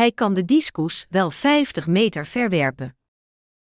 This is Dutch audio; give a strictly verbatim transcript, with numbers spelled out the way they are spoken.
Hij kan de discus wel vijftig meter verwerpen.